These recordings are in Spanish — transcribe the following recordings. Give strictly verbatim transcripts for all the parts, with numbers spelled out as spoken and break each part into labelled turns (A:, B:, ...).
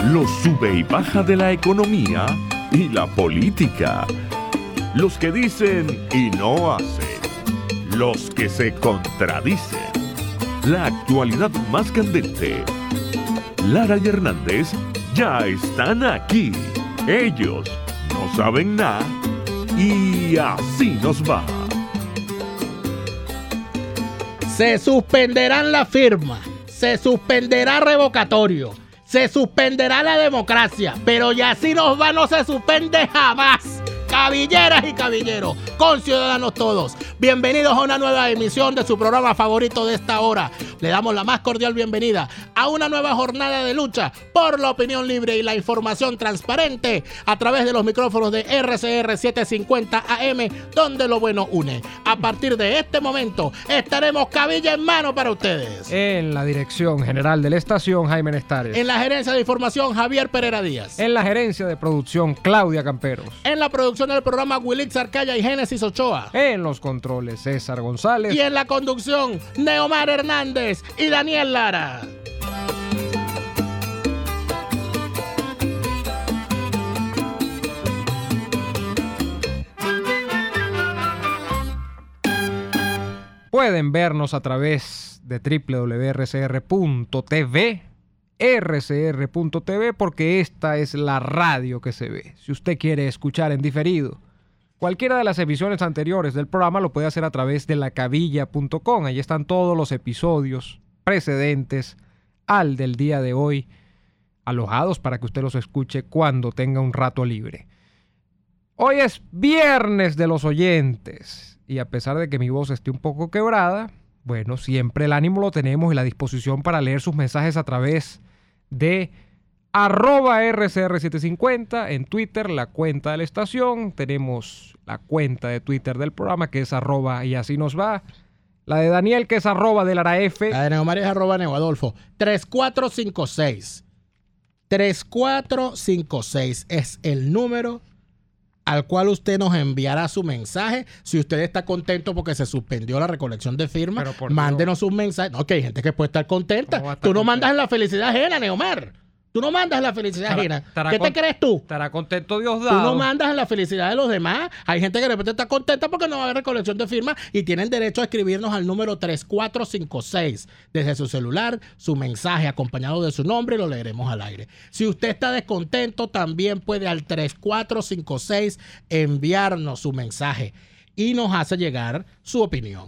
A: Los sube y baja de la economía y la política. Los que dicen y no hacen. Los que se contradicen. La actualidad más candente. Lara y Hernández ya están aquí. Ellos no saben nada y así nos va.
B: Se suspenderán las firmas, se suspenderá revocatorio, se suspenderá la democracia, pero ya así nos va, no se suspende jamás. Cabilleras y cabilleros, conciudadanos todos, bienvenidos a una nueva emisión de su programa favorito de esta hora. Le damos la más cordial bienvenida a una nueva jornada de lucha por la opinión libre y la información transparente a través de los micrófonos de R C R setecientos cincuenta A M, donde lo bueno une. A partir de este momento estaremos cabilla en mano para ustedes.
C: En la dirección general de la estación, Jaime Nestares.
B: En la gerencia de información, Javier Pereira Díaz.
C: En la gerencia de producción, Claudia Camperos.
B: En la producción del programa, Wilitz Arcaya y Génesis Ochoa.
C: En los controles, César González.
B: Y en la conducción, Neomar Hernández y Daniel Lara.
C: Pueden vernos a través de doble u doble u doble u punto r c r punto t v, r c r punto t v, porque esta es la radio que se ve. Si usted quiere escuchar en diferido cualquiera de las emisiones anteriores del programa, lo puede hacer a través de la cabilla punto com. Allí están todos los episodios precedentes al del día de hoy, alojados para que usted los escuche cuando tenga un rato libre. Hoy es viernes de los oyentes y a pesar de que mi voz esté un poco quebrada, bueno, siempre el ánimo lo tenemos y la disposición para leer sus mensajes a través de arroba R C R setecientos cincuenta en Twitter, la cuenta de la estación. Tenemos la cuenta de Twitter del programa, que es arroba y así nos va. La de Daniel, que es arroba de Lara F.
B: La de Neomar es arroba Neoadolfo. tres cuatro cinco seis. tres cuatro cinco seis es el número al cual usted nos enviará su mensaje. Si usted está contento porque se suspendió la recolección de firmas, mándenos sus mensajes. No, que hay gente que puede estar contenta. Tú no contento? Mandas en la felicidad ajena, Neomar. Tú no mandas en la felicidad ajena. ¿Qué te crees tú?
C: Estará contento Diosdado.
B: Tú no mandas en la felicidad de los demás. Hay gente que de repente está contenta porque no va a haber recolección de firmas y tienen derecho a escribirnos al número tres cuatro cinco seis desde su celular, su mensaje acompañado de su nombre y lo leeremos al aire. Si usted está descontento, también puede al tres cuatro cinco seis enviarnos su mensaje y nos hace llegar su opinión.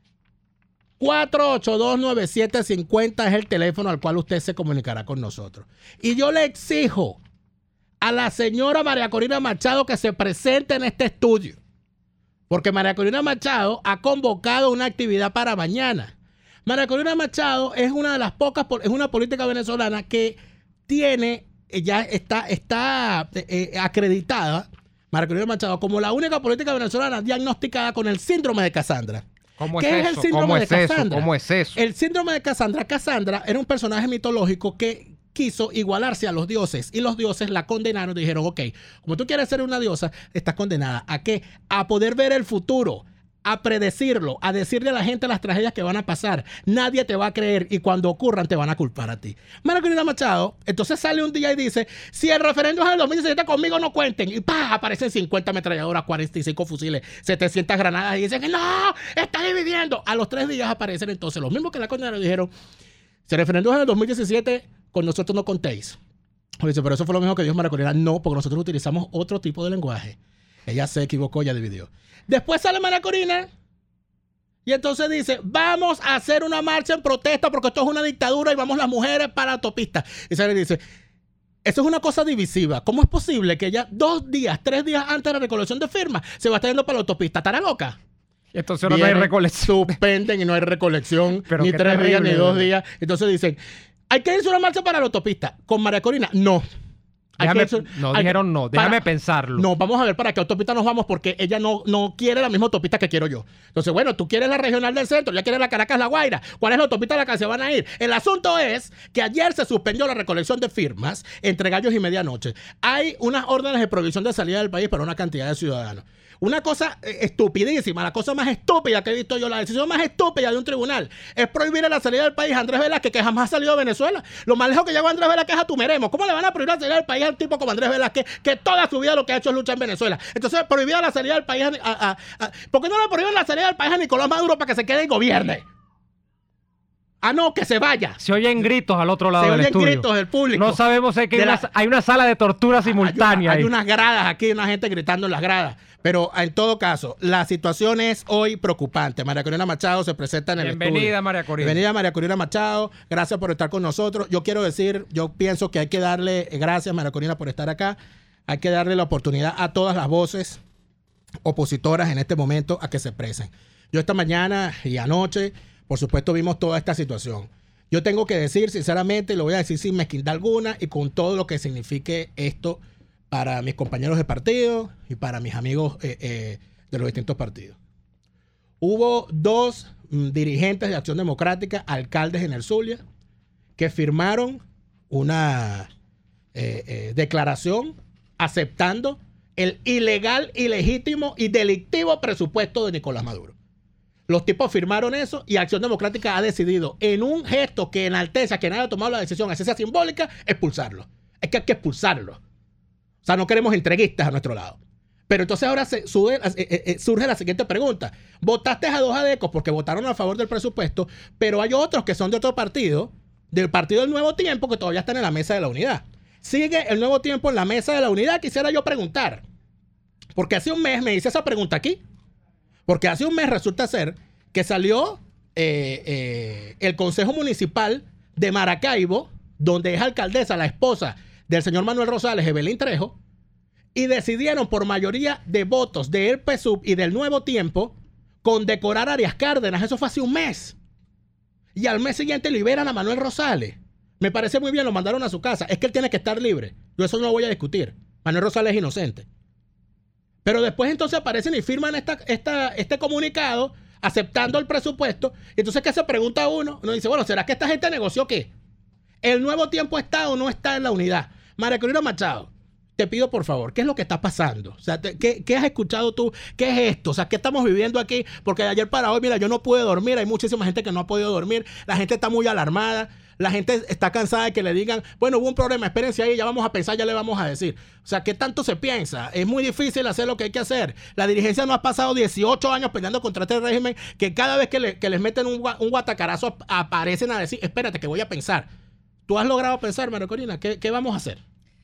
B: cuatro ocho dos nueve siete cinco cero es el teléfono al cual usted se comunicará con nosotros. Y yo le exijo a la señora María Corina Machado que se presente en este estudio. Porque María Corina Machado ha convocado una actividad para mañana. María Corina Machado es una de las pocas, es una política venezolana que tiene, ya está, está eh, acreditada, María Corina Machado, como la única política venezolana diagnosticada con el síndrome de Casandra.
C: ¿Cómo es,
B: ¿Qué
C: eso?
B: es el síndrome
C: ¿Cómo
B: de
C: es eso?
B: Casandra?
C: ¿Cómo es eso?
B: El síndrome de Casandra. Casandra era un personaje mitológico que quiso igualarse a los dioses y los dioses la condenaron y dijeron, ok, como tú quieres ser una diosa, estás condenada ¿a qué? A poder ver el futuro, a predecirlo, a decirle a la gente las tragedias que van a pasar. Nadie te va a creer y cuando ocurran te van a culpar a ti. María Corina Machado entonces sale un día y dice, si el referéndum es el dos mil diecisiete, conmigo no cuenten. Y ¡pah! Aparecen cincuenta ametralladoras, cuarenta y cinco fusiles, setecientas granadas y dicen, no, está dividiendo. A los tres días aparecen entonces los mismos que la condenaron y dijeron, si el referéndum es en el dos mil diecisiete, con nosotros no contéis. O dice, pero eso fue lo mismo que dijo María Corina. No, porque nosotros utilizamos otro tipo de lenguaje. Ella se equivocó, ella dividió. Después sale María Corina y entonces dice, vamos a hacer una marcha en protesta porque esto es una dictadura y vamos las mujeres para la autopista. Y sale y dice, eso es una cosa divisiva. ¿Cómo es posible que ella dos días, tres días antes de la recolección de firmas se va a estar yendo para la autopista? ¿Estará loca?
C: Entonces no hay recolección.
B: Suspenden y no hay recolección,
C: pero
B: ni tres
C: terrible,
B: días, ni dos
C: ¿verdad?
B: días. Entonces dicen, hay que irse a una marcha para la autopista. ¿Con María Corina? No.
C: Déjame,
B: irse,
C: no,
B: hay,
C: dijeron no. Déjame
B: para,
C: pensarlo.
B: No, vamos a ver para qué autopista nos vamos porque ella no, no quiere la misma autopista que quiero yo. Entonces, bueno, tú quieres la regional del centro, ya quieres la Caracas-La Guaira. ¿Cuál es la autopista a la que se van a ir? El asunto es que ayer se suspendió la recolección de firmas entre gallos y medianoche. Hay unas órdenes de prohibición de salida del país para una cantidad de ciudadanos. Una cosa eh, estupidísima, la cosa más estúpida que he visto yo, la decisión más estúpida de un tribunal es prohibir la salida del país a Andrés Velázquez, que jamás ha salido de Venezuela. Lo más lejos que llegó Andrés Velázquez es a Tumeremo. ¿Cómo le van a prohibir la salida del país a un tipo como Andrés Velázquez, que toda su vida lo que ha hecho es luchar en Venezuela? Entonces, prohibir la salida del país a, a, a, a ¿por qué no le prohíben la salida del país a Nicolás Maduro para que se quede y gobierne? Ah, no, que se vaya.
C: Se oyen gritos al otro lado
B: Se
C: del
B: oyen
C: estudio.
B: gritos del público.
C: No sabemos si hay, que hay,
B: De
C: una,
B: la-
C: hay una sala de tortura simultánea.
B: Hay,
C: ahí.
B: hay unas gradas aquí, una gente gritando en las gradas. Pero en todo caso, la situación es hoy preocupante. María Corina Machado se presenta en el estudio.
C: Bienvenida, María Corina.
B: Bienvenida, María Corina Machado. Gracias por estar con nosotros. Yo quiero decir, yo pienso que hay que darle, gracias, María Corina, por estar acá. Hay que darle la oportunidad a todas las voces opositoras en este momento a que se expresen. Yo esta mañana y anoche, por supuesto, vimos toda esta situación. Yo tengo que decir, sinceramente, y lo voy a decir sin mezquindad alguna y con todo lo que signifique esto para mis compañeros de partido y para mis amigos eh, eh, de los distintos partidos. Hubo dos mm, dirigentes de Acción Democrática, alcaldes en el Zulia, que firmaron una eh, eh, declaración aceptando el ilegal, ilegítimo y delictivo presupuesto de Nicolás Maduro. Los tipos firmaron eso y Acción Democrática ha decidido, en un gesto que enaltece a quien haya tomado la decisión, así sea simbólica, expulsarlo. Es que hay que expulsarlo. O sea, no queremos entreguistas a nuestro lado. Pero entonces ahora se sube, eh, eh, surge la siguiente pregunta. Votaste a dos adecos porque votaron a favor del presupuesto, pero hay otros que son de otro partido, del Partido del Nuevo Tiempo, que todavía están en la mesa de la unidad. ¿Sigue el Nuevo Tiempo en la mesa de la unidad? Quisiera yo preguntar. Porque hace un mes me hice esa pregunta aquí. Porque hace un mes resulta ser que salió eh, eh, el Consejo Municipal de Maracaibo, donde es alcaldesa la esposa del señor Manuel Rosales, Evelyn Trejo, y decidieron por mayoría de votos del P S U V y del Nuevo Tiempo condecorar a Arias Cárdenas. Eso fue hace un mes. Y al mes siguiente liberan a Manuel Rosales. Me parece muy bien, lo mandaron a su casa. Es que él tiene que estar libre. Yo eso no lo voy a discutir. Manuel Rosales es inocente. Pero después entonces aparecen y firman esta, esta, este comunicado aceptando el presupuesto. Y entonces, ¿qué se pregunta uno? Uno dice, bueno, ¿será que esta gente negoció qué? ¿El Nuevo Tiempo está o no está en la unidad? María Corina Machado, te pido por favor, ¿qué es lo que está pasando? O sea, te, ¿qué, ¿qué has escuchado tú? ¿Qué es esto? O sea, ¿qué estamos viviendo aquí? Porque de ayer para hoy, mira, yo no pude dormir. Hay muchísima gente que no ha podido dormir. La gente está muy alarmada. La gente está cansada de que le digan, bueno, hubo un problema, espérense ahí, ya vamos a pensar, ya le vamos a decir. O sea, ¿qué tanto se piensa? Es muy difícil hacer lo que hay que hacer. La dirigencia no ha pasado dieciocho años peleando contra este régimen, que cada vez que, le, que les meten un, un guatacarazo aparecen a decir, espérate, que voy a pensar. ¿Tú has logrado pensar, María Corina? ¿Qué, qué vamos a hacer?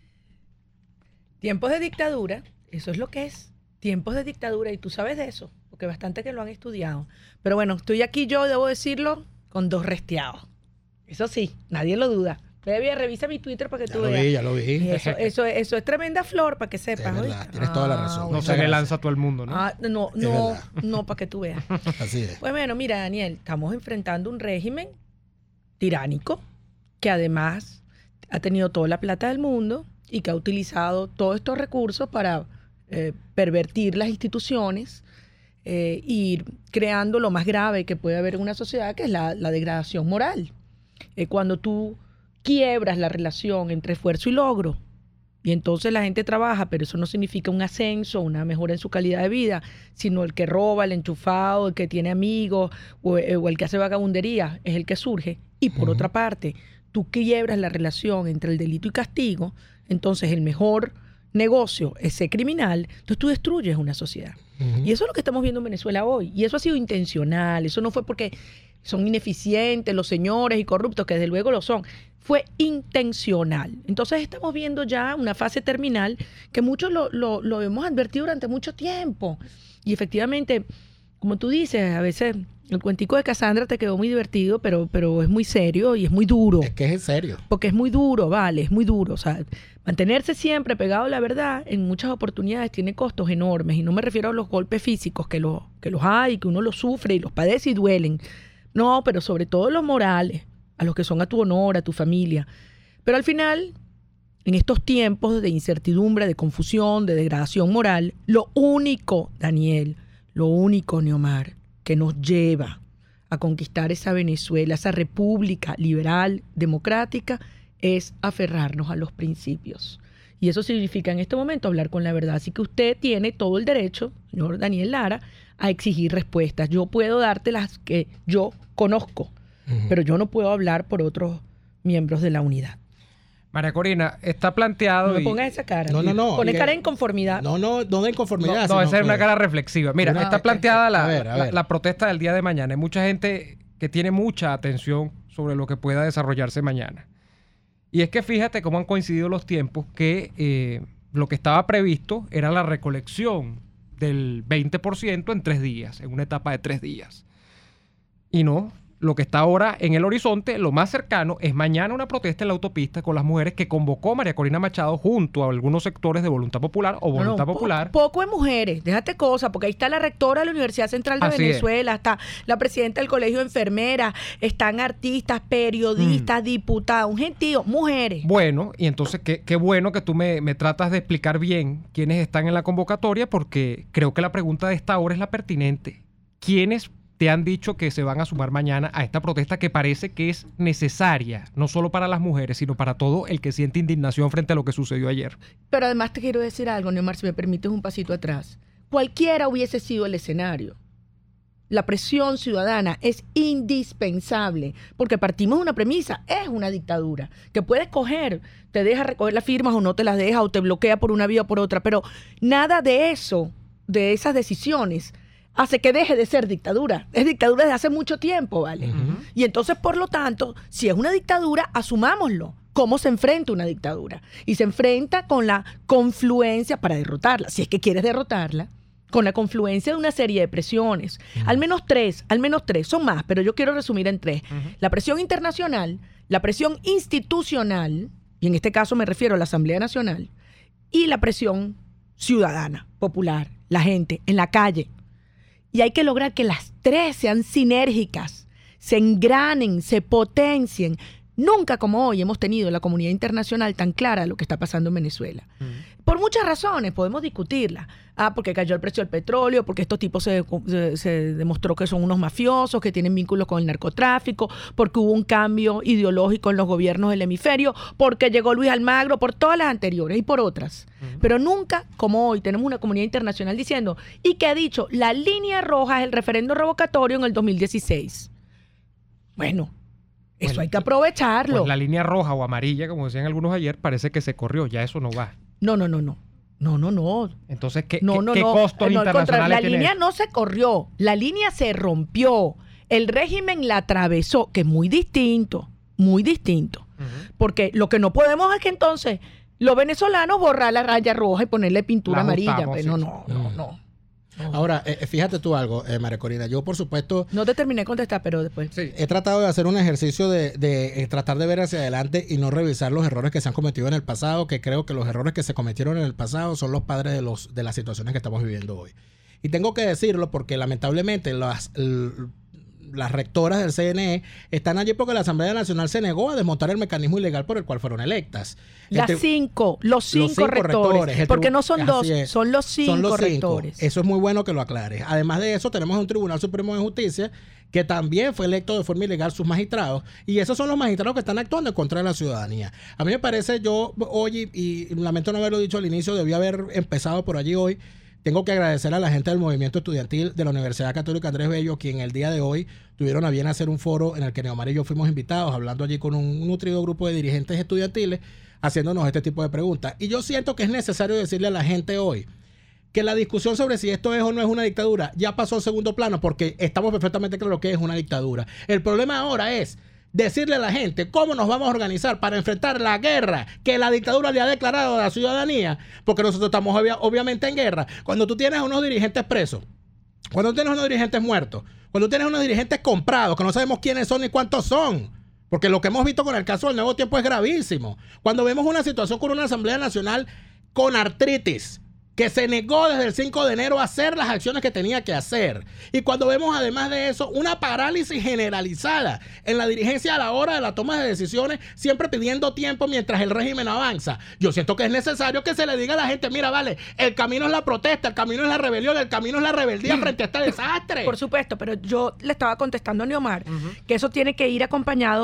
D: Tiempos de dictadura, eso es lo que es. Tiempos de dictadura, y tú sabes de eso, porque bastante que lo han estudiado. Pero bueno, estoy aquí yo, debo decirlo, con dos restiados. Eso sí, nadie lo duda. Baby, revisa mi Twitter para que
B: Ya
D: tú
B: lo
D: veas.
B: vi, ya lo vi.
D: Eso, eso, eso es tremenda flor, para que sepas.
B: Es verdad,
D: ¿oíste?
B: tienes toda la razón.
C: No
D: bueno.
C: se le lanza a todo el mundo, ¿no?
D: Ah, no,
B: Es
D: no,
B: verdad.
D: no, para que tú veas.
B: Así es.
D: Pues bueno, mira, Daniel, estamos enfrentando un régimen tiránico que además ha tenido toda la plata del mundo y que ha utilizado todos estos recursos para eh, pervertir las instituciones eh, e ir creando lo más grave que puede haber en una sociedad, que es la, la degradación moral. Eh, cuando tú quiebras la relación entre esfuerzo y logro, y entonces la gente trabaja, pero eso no significa un ascenso, una mejora en su calidad de vida, sino el que roba, el enchufado, el que tiene amigos o, o el que hace vagabundería es el que surge. Y por
B: Ujú.
D: otra parte, tú quiebras la relación entre el delito y castigo, entonces el mejor negocio es ser criminal, entonces tú destruyes una sociedad.
B: Uh-huh.
D: Y eso es lo que estamos viendo en Venezuela hoy. Y eso ha sido intencional, eso no fue porque son ineficientes los señores y corruptos, que desde luego lo son. Fue intencional. Entonces estamos viendo ya una fase terminal que muchos lo, lo, lo hemos advertido durante mucho tiempo. Y efectivamente, como tú dices, a veces el cuentico de Cassandra te quedó muy divertido, pero, pero es muy serio y es muy duro.
B: Es que es en serio.
D: Porque es muy duro, vale, es muy duro. O sea, mantenerse siempre pegado a la verdad en muchas oportunidades tiene costos enormes. Y no me refiero a los golpes físicos, que, lo, que los hay, que uno los sufre y los padece y duelen. No, pero sobre todo los morales, a los que son a tu honor, a tu familia. Pero al final, en estos tiempos de incertidumbre, de confusión, de degradación moral, lo único, Daniel, lo único, Neomar, que nos lleva a conquistar esa Venezuela, esa república liberal, democrática, es aferrarnos a los principios. Y eso significa en este momento hablar con la verdad. Así que usted tiene todo el derecho, señor Daniel Lara, a exigir respuestas. Yo puedo darte las que yo conozco, uh-huh. pero yo no puedo hablar por otros miembros de la unidad.
C: María Corina, está planteado...
D: No me
C: y...
D: pongas esa cara.
B: No, no, no.
D: Pone
B: que...
D: cara de inconformidad.
B: No, no, no de inconformidad.
C: No, no, esa es
B: que...
C: una cara reflexiva. Mira,
B: una...
C: está planteada la,
B: a ver, a ver.
C: La, la protesta del día de mañana. Hay mucha gente que tiene mucha atención sobre lo que pueda desarrollarse mañana. Y es que fíjate cómo han coincidido los tiempos que eh, lo que estaba previsto era la recolección del veinte por ciento en tres días, en una etapa de tres días. Y no, lo que está ahora en el horizonte, lo más cercano, es mañana una protesta en la autopista con las mujeres que convocó María Corina Machado junto a algunos sectores de Voluntad Popular o Voluntad
D: no, no,
C: Popular.
D: Po poco de mujeres, déjate cosas, porque ahí está la rectora de la Universidad Central de
C: Así
D: Venezuela, es. está la presidenta del Colegio de Enfermeras, están artistas, periodistas, mm. diputados, un gentío, mujeres.
C: Bueno, y entonces qué, qué bueno que tú me, me tratas de explicar bien quiénes están en la convocatoria, porque creo que la pregunta de esta hora es la pertinente. ¿Quiénes te han dicho que se van a sumar mañana a esta protesta que parece que es necesaria, no solo para las mujeres, sino para todo el que siente indignación frente a lo que sucedió ayer?
D: Pero además te quiero decir algo, Neomar, si me permites un pasito atrás. Cualquiera hubiese sido el escenario. La presión ciudadana es indispensable, porque partimos de una premisa, es una dictadura, que puedes coger, te deja recoger las firmas o no te las deja, o te bloquea por una vía o por otra, pero nada de eso, de esas decisiones, hace que deje de ser dictadura. Es dictadura desde hace mucho tiempo, ¿vale? Uh-huh. Y entonces, por lo tanto, si es una dictadura, asumámoslo. ¿Cómo se enfrenta una dictadura? Y se enfrenta con la confluencia para derrotarla, si es que quieres derrotarla, con la confluencia de una serie de presiones. Uh-huh. Al menos tres, al menos tres, son más, pero yo quiero resumir en tres. Uh-huh. La presión internacional, la presión institucional, y en este caso me refiero a la Asamblea Nacional, y la presión ciudadana, popular, la gente, en la calle. Y hay que lograr que las tres sean sinérgicas, se engranen, se potencien. Nunca como hoy hemos tenido en la comunidad internacional tan clara de lo que está pasando en Venezuela. Uh-huh. Por muchas razones, podemos discutirla. Ah, porque cayó el precio del petróleo, porque estos tipos se, se, se demostró que son unos mafiosos, que tienen vínculos con el narcotráfico, porque hubo un cambio ideológico en los gobiernos del hemisferio, porque llegó Luis Almagro, por todas las anteriores y por otras. Uh-huh. Pero nunca, como hoy, tenemos una comunidad internacional diciendo, y que ha dicho, la línea roja es el referendo revocatorio en el dos mil dieciséis. Bueno, eso bueno, hay que aprovecharlo.
C: Pues la línea roja o amarilla, como decían algunos ayer, parece que se corrió. Ya eso no va.
D: No, no, no, no. No, no, no.
C: Entonces, ¿qué,
D: no,
C: qué,
D: no,
C: ¿qué
D: no.
C: costos
D: no,
C: internacionales
D: La
C: tiene?
D: línea no se corrió. La línea se rompió. El régimen la atravesó, que es muy distinto. Muy distinto. Uh-huh. Porque lo que no podemos es que entonces los venezolanos borrar la raya roja y ponerle pintura amarilla. Pues, sí, no, no, no, no, no.
B: Ahora, eh, fíjate tú algo, eh, María Corina. Yo, por supuesto...
D: No te terminé de contestar, pero después...
B: Sí. He tratado de hacer un ejercicio de, de eh, tratar de ver hacia adelante y no revisar los errores que se han cometido en el pasado, que creo que los errores que se cometieron en el pasado son los padres de, los, de las situaciones que estamos viviendo hoy. Y tengo que decirlo porque lamentablemente las... L, las rectoras del C N E están allí porque la Asamblea Nacional se negó a desmontar el mecanismo ilegal por el cual fueron electas.
D: Las cinco, los cinco, los cinco rectores, rectores porque no son dos, son los cinco son los rectores.
B: Cinco. Eso es muy bueno que lo aclares. Además de eso, tenemos un Tribunal Supremo de Justicia que también fue electo de forma ilegal sus magistrados, y esos son los magistrados que están actuando en contra de la ciudadanía. A mí me parece, yo hoy, y, y lamento no haberlo dicho al inicio, debía haber empezado por allí hoy. Tengo que agradecer a la gente del movimiento estudiantil de la Universidad Católica Andrés Bello, quien el día de hoy tuvieron a bien hacer un foro en el que Neomar y yo fuimos invitados, hablando allí con un nutrido grupo de dirigentes estudiantiles, haciéndonos este tipo de preguntas. Y yo siento que es necesario decirle a la gente hoy que la discusión sobre si esto es o no es una dictadura ya pasó a segundo plano, porque estamos perfectamente claros que es una dictadura. El problema ahora es decirle a la gente cómo nos vamos a organizar para enfrentar la guerra que la dictadura le ha declarado a la ciudadanía, porque nosotros estamos obvia, obviamente en guerra. Cuando tú tienes a unos dirigentes presos, cuando tú tienes a unos dirigentes muertos, cuando tú tienes a unos dirigentes comprados, que no sabemos quiénes son ni cuántos son, porque lo que hemos visto con el caso del Nuevo Tiempo es gravísimo. Cuando vemos una situación con una Asamblea Nacional con artritis, que se negó desde el cinco de enero a hacer las acciones que tenía que hacer. Y cuando vemos, además de eso, una parálisis generalizada en la dirigencia a la hora de la toma de decisiones, siempre pidiendo tiempo mientras el régimen avanza. Yo siento que es necesario que se le diga a la gente, mira, vale, el camino es la protesta, el camino es la rebelión, el camino es la rebeldía frente a este desastre.
D: Por supuesto, pero yo le estaba contestando a Neomar uh-huh. que eso tiene que ir acompañado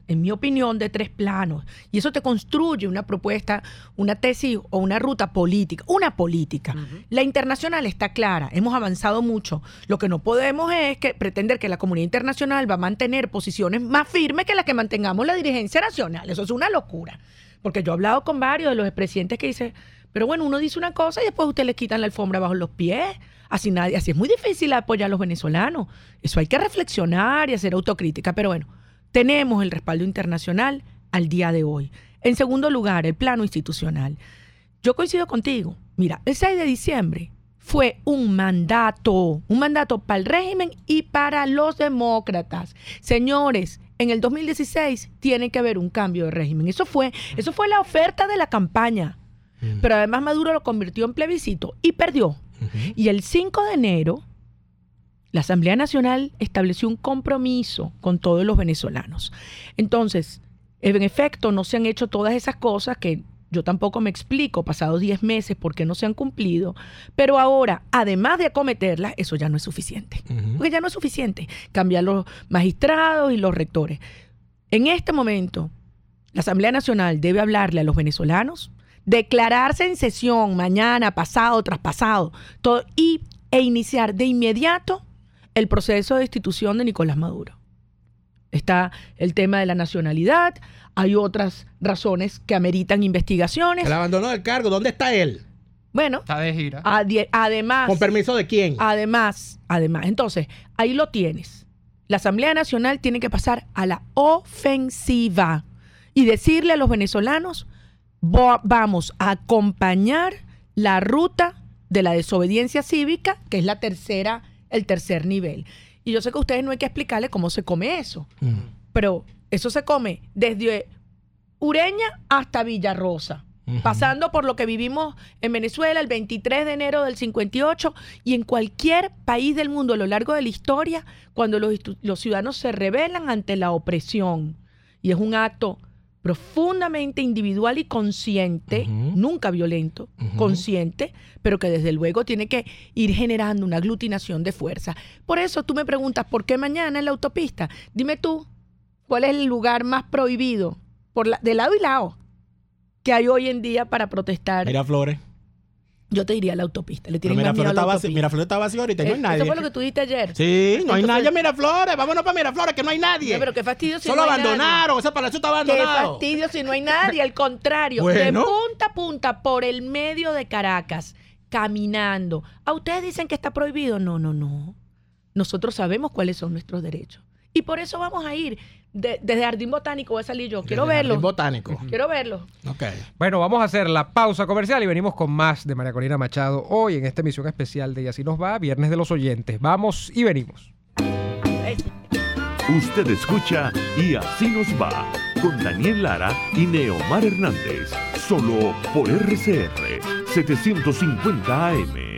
D: en mi opinión, de tres planos. Y eso te construye una propuesta, una tesis o una ruta política, una política. Uh-huh. La internacional está clara, hemos avanzado mucho. Lo que no podemos es que pretender que la comunidad internacional va a mantener posiciones más firmes que las que mantengamos la dirigencia nacional. Eso es una locura. Porque yo he hablado con varios de los expresidentes que dicen, pero bueno, uno dice una cosa y después ustedes le quitan la alfombra bajo los pies. Así, nadie, así es muy difícil apoyar a los venezolanos. Eso hay que reflexionar y hacer autocrítica. Pero bueno, tenemos el respaldo internacional al día de hoy. En segundo lugar, el plano institucional. Yo coincido contigo. Mira, el seis de diciembre fue un mandato, un mandato para el régimen y para los demócratas. Señores, en el dos mil dieciséis tiene que haber un cambio de régimen. Eso fue, eso fue la oferta de la campaña. Mm. Pero además Maduro lo convirtió en plebiscito y perdió. Uh-huh. Y el cinco de enero, la Asamblea Nacional estableció un compromiso con todos los venezolanos. Entonces, en efecto, no se han hecho todas esas cosas que yo tampoco me explico, pasados diez meses, por qué no se han cumplido. Pero ahora, además de acometerlas, eso ya no es suficiente. Uh-huh. Porque ya no es suficiente cambiar los magistrados y los rectores. En este momento, la Asamblea Nacional debe hablarle a los venezolanos, declararse en sesión mañana, pasado, traspasado, todo, y, e iniciar de inmediato el proceso de destitución de Nicolás Maduro. Está el tema de la nacionalidad, hay otras razones que ameritan investigaciones.
B: El abandono del cargo, ¿dónde está él?
D: Bueno,
C: está de gira.
D: Adi- además...
B: ¿Con permiso de quién?
D: Además, además, entonces, ahí lo tienes. La Asamblea Nacional tiene que pasar a la ofensiva y decirle a los venezolanos, vamos a acompañar la ruta de la desobediencia cívica, que es la tercera, el tercer nivel. Y yo sé que a ustedes no hay que explicarles cómo se come eso, mm. pero eso se come desde Ureña hasta Villarrosa, uh-huh. pasando por lo que vivimos en Venezuela el veintitrés de enero del cincuenta y ocho y en cualquier país del mundo a lo largo de la historia, cuando los, los ciudadanos se rebelan ante la opresión. Y es un acto profundamente individual y consciente, uh-huh. nunca violento, uh-huh. consciente, pero que desde luego tiene que ir generando una aglutinación de fuerza. Por eso tú me preguntas, ¿por qué mañana en la autopista? Dime tú, ¿cuál es el lugar más prohibido, por la, de lado y lado, que hay hoy en día para protestar?
B: Miraflores.
D: Yo te diría la autopista. Le tienen
B: Miraflores
D: está
B: vacío, Miraflores está vacío ahorita, no hay nadie.
D: Eso fue lo que tú dijiste ayer.
B: Sí, no hay
D: Entonces,
B: nadie en Miraflores. Vámonos para Miraflores, que no hay nadie.
D: No, pero qué fastidio si
B: Solo
D: no hay
B: abandonaron,
D: nadie.
B: ese palacio está abandonado.
D: Qué fastidio si no hay nadie. Al contrario,
B: bueno.
D: de punta a punta, por el medio de Caracas, caminando. ¿A ustedes dicen que está prohibido? No, no, no. Nosotros sabemos cuáles son nuestros derechos. Y por eso vamos a ir. De, desde Jardín Botánico voy a salir yo. Quiero
B: desde
D: verlo.
B: Jardín Botánico.
D: Quiero verlo.
B: Ok.
C: Bueno, vamos a hacer la pausa comercial y venimos con más de María Corina Machado hoy en esta emisión especial de Y Así Nos Va, Viernes de los Oyentes. Vamos y venimos.
A: Usted escucha Y Así Nos Va con Daniel Lara y Neomar Hernández. Solo por R C R setecientos cincuenta A M.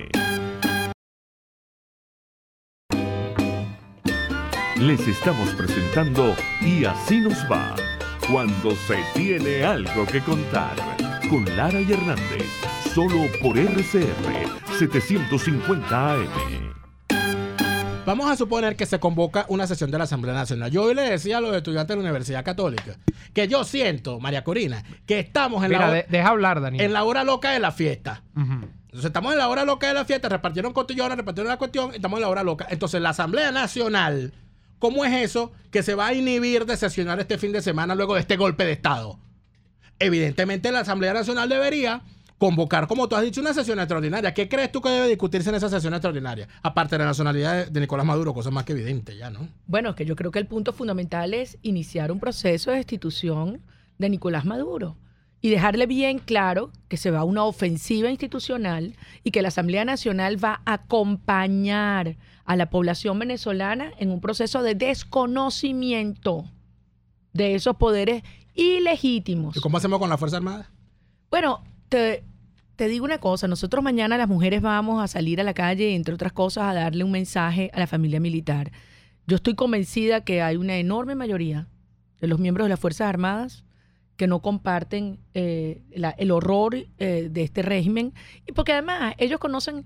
A: Les estamos presentando Y Así Nos Va, cuando se tiene algo que contar, con Lara y Hernández, solo por R C R setecientos cincuenta A M.
B: Vamos a suponer que se convoca una sesión de la Asamblea Nacional. Yo hoy le decía a los estudiantes de la Universidad Católica que yo siento, María Corina, que estamos en,
C: Mira,
B: la,
C: de, deja hablar, Daniel.
B: en la hora loca de la fiesta.
C: Uh-huh.
B: Entonces estamos en la hora loca de la fiesta, repartieron cotillones, repartieron la cuestión y estamos en la hora loca. Entonces la Asamblea Nacional... ¿Cómo es eso que se va a inhibir de sesionar este fin de semana luego de este golpe de Estado? Evidentemente la Asamblea Nacional debería convocar, como tú has dicho, una sesión extraordinaria. ¿Qué crees tú que debe discutirse en esa sesión extraordinaria? Aparte de la nacionalidad de Nicolás Maduro, cosa más que evidente ya, ¿no?
D: Bueno, que yo creo que el punto fundamental es iniciar un proceso de destitución de Nicolás Maduro y dejarle bien claro que se va a una ofensiva institucional y que la Asamblea Nacional va a acompañar a la población venezolana en un proceso de desconocimiento de esos poderes ilegítimos.
B: ¿Y cómo hacemos con la Fuerza Armada?
D: Bueno, te, te digo una cosa. Nosotros mañana las mujeres vamos a salir a la calle, entre otras cosas, a darle un mensaje a la familia militar. Yo estoy convencida que hay una enorme mayoría de los miembros de las Fuerzas Armadas que no comparten eh, la, el horror eh, de este régimen, y porque además ellos conocen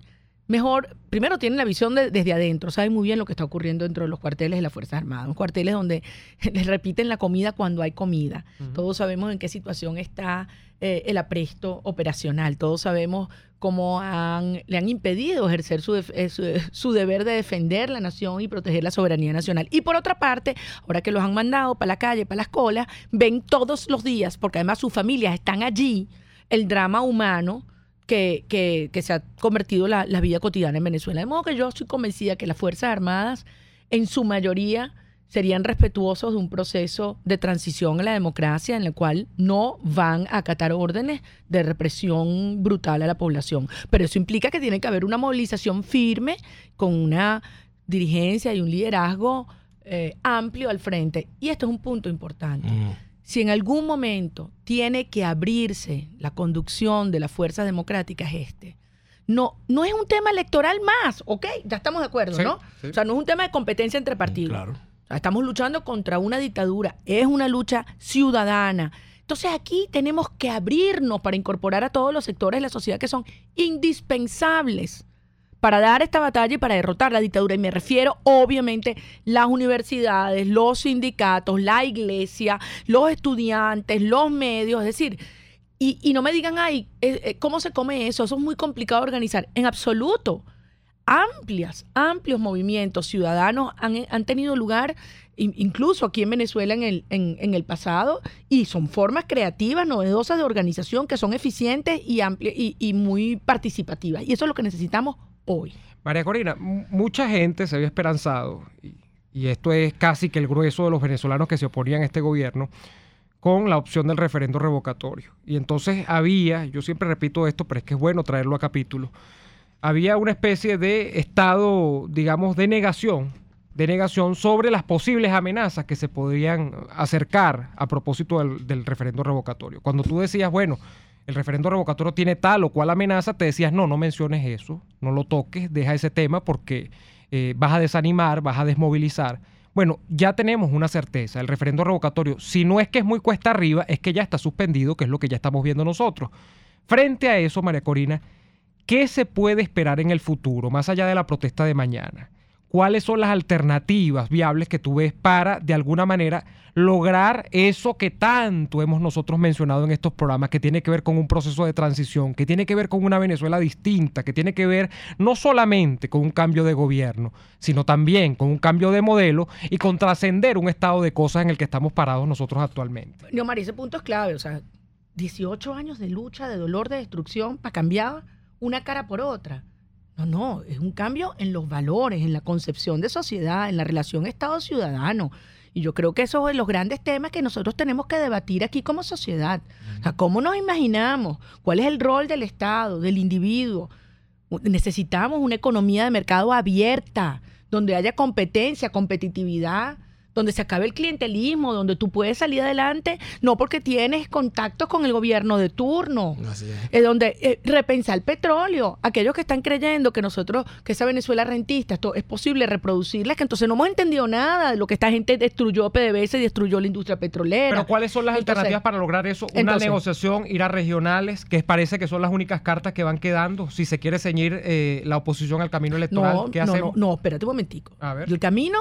D: mejor, primero tienen la visión de, desde adentro, saben muy bien lo que está ocurriendo dentro de los cuarteles de las Fuerzas Armadas, unos cuarteles donde les repiten la comida cuando hay comida. Uh-huh. Todos sabemos en qué situación está eh, el apresto operacional, todos sabemos cómo han, le han impedido ejercer su, def- su, su deber de defender la nación y proteger la soberanía nacional. Y por otra parte, ahora que los han mandado para la calle, para las colas, ven todos los días, porque además sus familias están allí, el drama humano Que, que, que se ha convertido la, la vida cotidiana en Venezuela. De modo que yo estoy convencida que las Fuerzas Armadas, en su mayoría, serían respetuosos de un proceso de transición a la democracia en el cual no van a acatar órdenes de represión brutal a la población. Pero eso implica que tiene que haber una movilización firme con una dirigencia y un liderazgo eh, amplio al frente. Y esto es un punto importante. Mm. Si en algún momento tiene que abrirse la conducción de las fuerzas democráticas este, no, no es un tema electoral más, ¿ok? Ya estamos de acuerdo, sí, ¿no? Sí. O sea, no es un tema de competencia entre partidos. Claro. O sea, estamos luchando contra una dictadura, es una lucha ciudadana. Entonces aquí tenemos que abrirnos para incorporar a todos los sectores de la sociedad que son indispensables para dar esta batalla y para derrotar la dictadura. Y me refiero, obviamente, las universidades, los sindicatos, la iglesia, los estudiantes, los medios. Es decir, y, y no me digan, ay, eh, ¿cómo se come eso? Eso es muy complicado de organizar. En absoluto. Amplias, amplios movimientos ciudadanos han, han tenido lugar, incluso aquí en Venezuela en el, en, en el pasado, y son formas creativas, novedosas de organización que son eficientes y, amplias, y, y muy participativas. Y eso es lo que necesitamos hoy.
C: María Corina, m- mucha gente se había esperanzado, y, y esto es casi que el grueso de los venezolanos que se oponían a este gobierno, con la opción del referendo revocatorio. Y entonces había, yo siempre repito esto, pero es que es bueno traerlo a capítulo, había una especie de estado, digamos, de negación, de negación sobre las posibles amenazas que se podrían acercar a propósito del, del referendo revocatorio. Cuando tú decías, bueno, el referendo revocatorio tiene tal o cual amenaza, te decías, no, no menciones eso, no lo toques, deja ese tema porque eh, vas a desanimar, vas a desmovilizar. Bueno, ya tenemos una certeza, el referendo revocatorio, si no es que es muy cuesta arriba, es que ya está suspendido, que es lo que ya estamos viendo nosotros. Frente a eso, María Corina, ¿qué se puede esperar en el futuro, más allá de la protesta de mañana? ¿Cuáles son las alternativas viables que tú ves para, de alguna manera, lograr eso que tanto hemos nosotros mencionado en estos programas, que tiene que ver con un proceso de transición, que tiene que ver con una Venezuela distinta, que tiene que ver no solamente con un cambio de gobierno, sino también con un cambio de modelo y con trascender un estado de cosas en el que estamos parados nosotros actualmente?
D: No, María, ese punto es clave. O sea, dieciocho años de lucha, de dolor, de destrucción, para cambiar una cara por otra. No, no, es un cambio en los valores, en la concepción de sociedad, en la relación Estado-ciudadano. Y yo creo que esos son los grandes temas que nosotros tenemos que debatir aquí como sociedad. O sea, ¿cómo nos imaginamos? ¿Cuál es el rol del Estado, del individuo? Necesitamos una economía de mercado abierta, donde haya competencia, competitividad, donde se acabe el clientelismo, donde tú puedes salir adelante, no porque tienes contactos con el gobierno de turno. Así es. Eh, donde eh, repensar el petróleo. Aquellos que están creyendo que nosotros, que esa Venezuela rentista, esto es posible reproducirla, que entonces no hemos entendido nada de lo que esta gente destruyó P D V S y destruyó la industria petrolera.
C: Pero ¿cuáles son las entonces, alternativas para lograr eso? Una entonces, negociación, ir a regionales, que parece que son las únicas cartas que van quedando, si se quiere ceñir eh, la oposición al camino electoral.
D: No,
C: ¿Qué
D: no,
C: hacemos?
D: No, no, espérate un momentico.
C: A ver.
D: El camino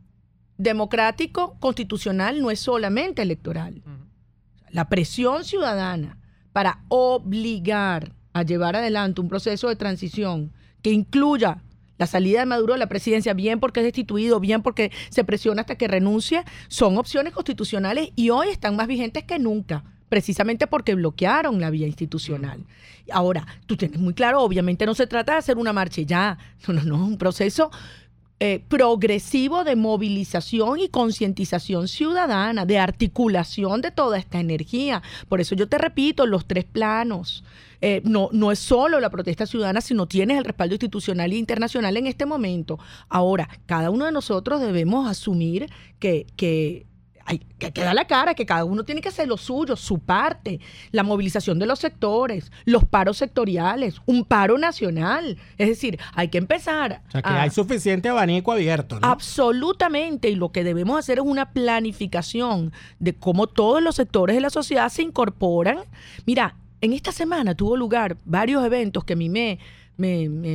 D: democrático, constitucional, no es solamente electoral. Uh-huh. La presión ciudadana para obligar a llevar adelante un proceso de transición que incluya la salida de Maduro de la presidencia, bien porque es destituido, bien porque se presiona hasta que renuncie, son opciones constitucionales y hoy están más vigentes que nunca, precisamente porque bloquearon la vía institucional. Ahora, tú tienes muy claro, obviamente no se trata de hacer una marcha y ya, no, no, no, es un proceso Eh, progresivo de movilización y concientización ciudadana, de articulación de toda esta energía. Por eso yo te repito, los tres planos. Eh, no, no es solo la protesta ciudadana, sino tienes el respaldo institucional e internacional en este momento. Ahora, cada uno de nosotros debemos asumir que... que Hay que, que dar la cara, que cada uno tiene que hacer lo suyo, su parte, la movilización de los sectores, los paros sectoriales, un paro nacional. Es decir, hay que empezar.
B: O sea, que a, hay suficiente abanico abierto, ¿no?
D: Absolutamente. Y lo que debemos hacer es una planificación de cómo todos los sectores de la sociedad se incorporan. Mira, en esta semana tuvo lugar varios eventos que a mí me... me, me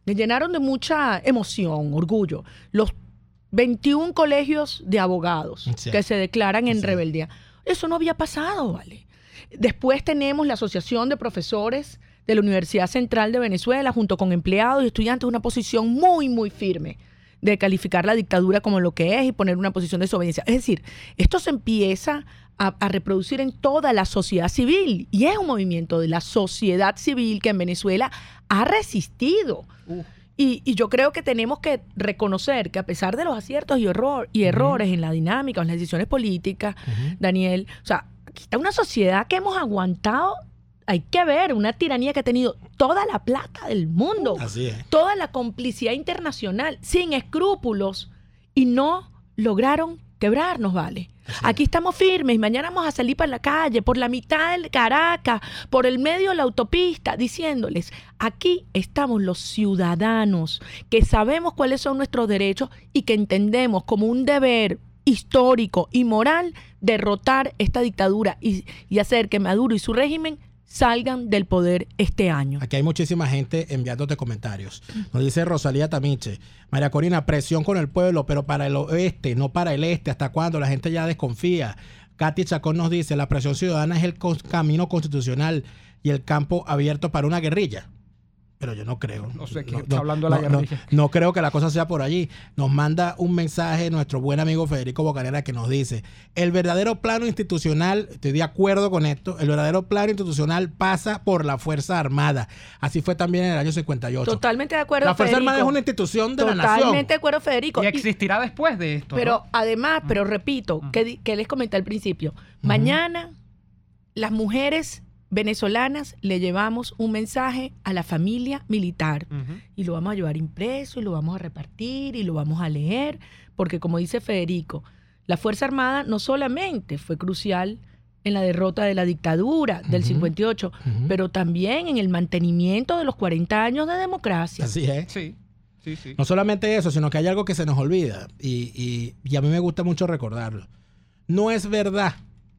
D: me llenaron de mucha emoción, orgullo. Los veintiún colegios de abogados sí. que se declaran en sí. rebeldía. Eso no había pasado, ¿vale? Después tenemos la Asociación de Profesores de la Universidad Central de Venezuela, junto con empleados y estudiantes, una posición muy, muy firme de calificar la dictadura como lo que es y poner una posición de desobediencia. Es decir, esto se empieza a, a reproducir en toda la sociedad civil y es un movimiento de la sociedad civil que en Venezuela ha resistido. Uh. Y, y yo creo que tenemos que reconocer que a pesar de los aciertos y, error, y errores uh-huh. en la dinámica, en las decisiones políticas, uh-huh. Daniel, o sea, aquí está una sociedad que hemos aguantado, hay que ver, una tiranía que ha tenido toda la plata del mundo,
B: Así es.
D: toda la complicidad internacional, sin escrúpulos, y no lograron quebrarnos, ¿vale? Así Aquí es. Estamos firmes y mañana vamos a salir para la calle, por la mitad de Caracas, por el medio de la autopista, diciéndoles, aquí estamos los ciudadanos que sabemos cuáles son nuestros derechos y que entendemos como un deber histórico y moral derrotar esta dictadura y, y hacer que Maduro y su régimen salgan del poder este año.
B: Aquí hay muchísima gente enviándote comentarios. Nos dice Rosalía Tamiche, María Corina, presión con el pueblo, pero para el oeste, no para el este. ¿Hasta cuándo? La gente ya desconfía. Katy Chacón nos dice, la presión ciudadana es el camino constitucional y el campo abierto para una guerrilla. Pero yo no creo.
C: No sé qué
B: no,
C: está
B: no,
C: hablando de la
B: no,
C: guerrilla.
B: No, no creo que la cosa sea por allí. Nos manda un mensaje nuestro buen amigo Federico Bocanera que nos dice, el verdadero plano institucional, estoy de acuerdo con esto, el verdadero plano institucional pasa por la Fuerza Armada. Así fue también en el año cincuenta y ocho.
D: Totalmente de acuerdo,
B: La Fuerza
D: Federico.
B: Armada es una institución de
D: Totalmente
B: la nación.
D: Totalmente de acuerdo, Federico.
C: Y existirá y, después de esto.
D: Pero
C: ¿no?
D: además, pero repito, uh-huh. que, que les comenté al principio, uh-huh. mañana las mujeres venezolanas le llevamos un mensaje a la familia militar uh-huh. y lo vamos a llevar impreso y lo vamos a repartir y lo vamos a leer, porque como dice Federico, la Fuerza Armada no solamente fue crucial en la derrota de la dictadura uh-huh. del cincuenta y ocho, uh-huh. pero también en el mantenimiento de los cuarenta años de democracia.
B: Así es.
C: Sí. Sí, sí.
B: No solamente eso, sino que hay algo que se nos olvida y, y, y a mí me gusta mucho recordarlo. No es verdad,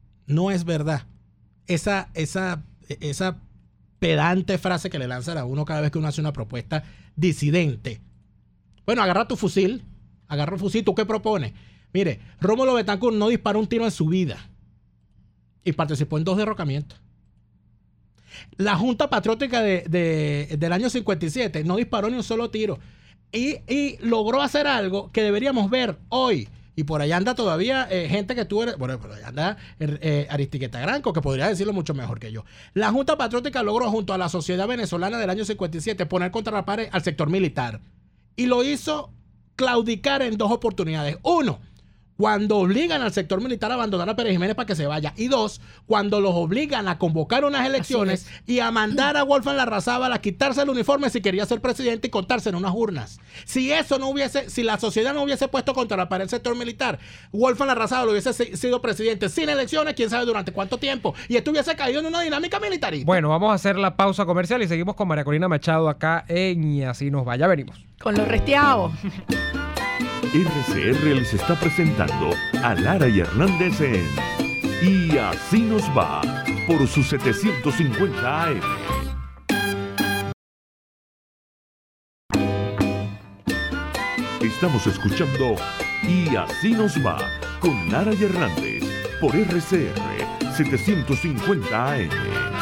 B: no es verdad esa, esa, esa pedante frase que le lanzan a uno cada vez que uno hace una propuesta disidente. Bueno, agarra tu fusil, agarra un fusil, ¿tú qué propones? Mire, Rómulo Betancourt no disparó un tiro en su vida y participó en dos derrocamientos. La Junta Patriótica de, de, del año cincuenta y siete no disparó ni un solo tiro y, y logró hacer algo que deberíamos ver hoy. Y por allá anda todavía eh, gente que tú eres... Bueno, por allá anda eh, Aristiqueta Granco, que podría decirlo mucho mejor que yo. La Junta Patriótica logró, junto a la sociedad venezolana del año cincuenta y siete, poner contra la pared al sector militar. Y lo hizo claudicar en dos oportunidades. Uno, cuando obligan al sector militar a abandonar a Pérez Jiménez para que se vaya. Y dos, cuando los obligan a convocar unas elecciones y a mandar a Wolfgang Larrazábal a quitarse el uniforme si quería ser presidente y contarse en unas urnas. Si eso no hubiese, si la sociedad no hubiese puesto contra la pared el sector militar, Wolfgang Larrazábal hubiese sido presidente sin elecciones, quién sabe durante cuánto tiempo. Y esto hubiese caído en una dinámica militarista.
C: Bueno, vamos a hacer la pausa comercial y seguimos con María Corina Machado acá en Y Así Nos Va. Ya venimos.
D: Con los resteados.
A: R C R les está presentando a Lara y Hernández en Y Así Nos Va por sus setecientos cincuenta A M. Estamos escuchando Y Así Nos Va con Lara y Hernández por R C R setecientos cincuenta A M.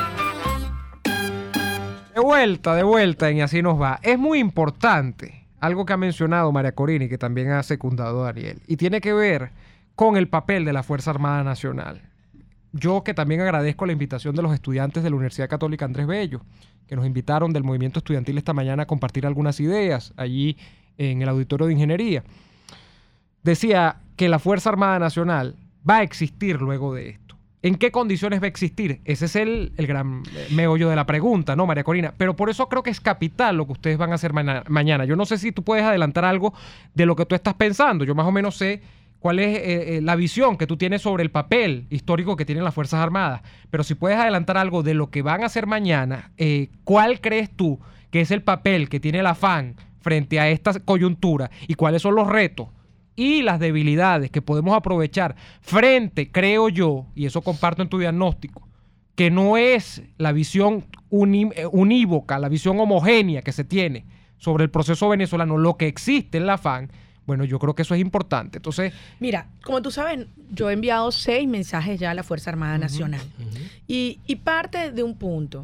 C: De vuelta, de vuelta en Y Así Nos Va. Es muy importante algo que ha mencionado María Corina y que también ha secundado Daniel, y tiene que ver con el papel de la Fuerza Armada Nacional. Yo que también agradezco la invitación de los estudiantes de la Universidad Católica Andrés Bello, que nos invitaron del movimiento estudiantil esta mañana a compartir algunas ideas allí en el auditorio de ingeniería. Decía que la Fuerza Armada Nacional va a existir luego de esto. ¿En qué condiciones va a existir? Ese es el, el gran meollo de la pregunta, ¿no, María Corina? Pero por eso creo que es capital lo que ustedes van a hacer ma- mañana. Yo no sé si tú puedes adelantar algo de lo que tú estás pensando. Yo más o menos sé cuál es eh, eh, la visión que tú tienes sobre el papel histórico que tienen las Fuerzas Armadas. Pero si puedes adelantar algo de lo que van a hacer mañana, eh, ¿cuál crees tú que es el papel que tiene la F A N frente a esta coyuntura? ¿Y cuáles son los retos y las debilidades que podemos aprovechar frente, creo yo, y eso comparto en tu diagnóstico, que no es la visión uní- unívoca, la visión homogénea que se tiene sobre el proceso venezolano, lo que existe en la F A N, bueno, yo creo que eso es importante. Entonces,
D: mira, como tú sabes, yo he enviado seis mensajes ya a la Fuerza Armada
C: uh-huh,
D: Nacional.
B: Uh-huh.
D: Y, y parte de un punto,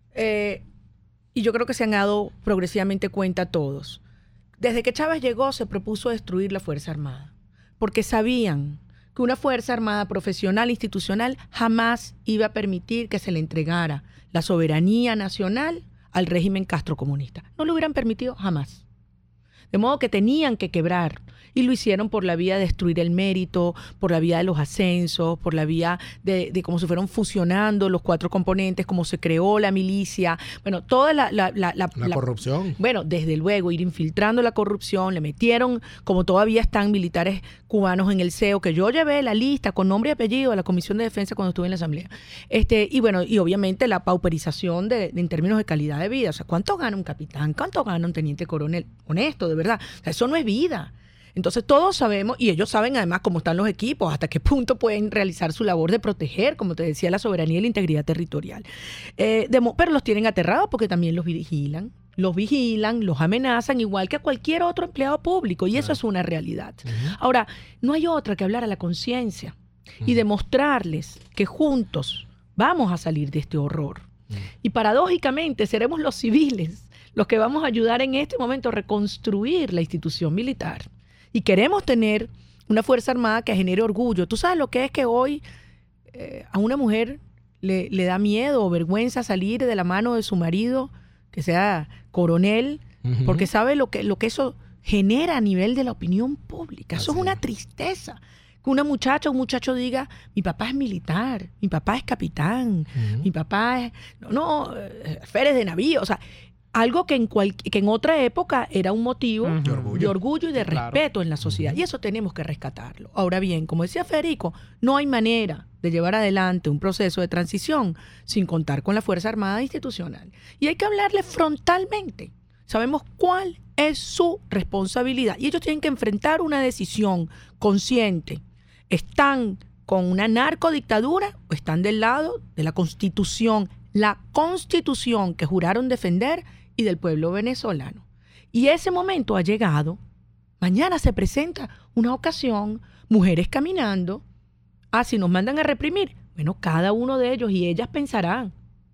D: eh, y yo creo que se han dado progresivamente cuenta todos. Desde que Chávez llegó, se propuso destruir la Fuerza Armada, porque sabían que una Fuerza Armada profesional, institucional, jamás iba a permitir que se le entregara la soberanía nacional al régimen castrocomunista. No lo hubieran permitido jamás. De modo que tenían que quebrar. Y lo hicieron por la vía de destruir el mérito, por la vía de los ascensos, por la vía de, de cómo se fueron fusionando los cuatro componentes, cómo se creó la milicia. Bueno, toda la... La, la, la,
B: la corrupción.
D: Bueno, desde luego, ir infiltrando la corrupción. Le metieron, como todavía están militares cubanos en el C E O, que yo llevé la lista con nombre y apellido a la Comisión de Defensa cuando estuve en la Asamblea. Este, y bueno, y obviamente la pauperización de, de, en términos de calidad de vida. O sea, ¿cuánto gana un capitán? ¿Cuánto gana un teniente coronel? Honesto, de verdad. O sea, eso no es vida. Entonces todos sabemos, y ellos saben además cómo están los equipos, hasta qué punto pueden realizar su labor de proteger, como te decía, la soberanía y la integridad territorial. Eh, de, pero los tienen aterrados porque también los vigilan, los vigilan, los amenazan, igual que a cualquier otro empleado público, y eso es una realidad. Uh-huh. Ahora, no hay otra que hablar a la conciencia uh-huh. y demostrarles que juntos vamos a salir de este horror. Uh-huh. Y paradójicamente seremos los civiles los que vamos a ayudar en este momento a reconstruir la institución militar. Y queremos tener una Fuerza Armada que genere orgullo. ¿Tú sabes lo que es que hoy eh, a una mujer le, le da miedo o vergüenza salir de la mano de su marido, que sea coronel, uh-huh. porque sabe lo que, lo que eso genera a nivel de la opinión pública? Eso Así es una tristeza. Que una muchacha o un muchacho diga, mi papá es militar, mi papá es capitán, uh-huh. mi papá es... No, no, Férez de navío, o sea... Algo que en, cual, que en otra época era un motivo uh-huh. de, orgullo. de orgullo y de claro. respeto en la sociedad. Uh-huh. Y eso tenemos que rescatarlo. Ahora bien, como decía Federico, no hay manera de llevar adelante un proceso de transición sin contar con la Fuerza Armada institucional. Y hay que hablarle frontalmente. Sabemos cuál es su responsabilidad. Y ellos tienen que enfrentar una decisión consciente. ¿Están con una narcodictadura o están del lado de la Constitución? La Constitución que juraron defender y del pueblo venezolano. Y ese momento ha llegado. Mañana se presenta una ocasión, mujeres caminando. Ah, si nos mandan a reprimir. Bueno, cada uno de ellos y ellas pensarán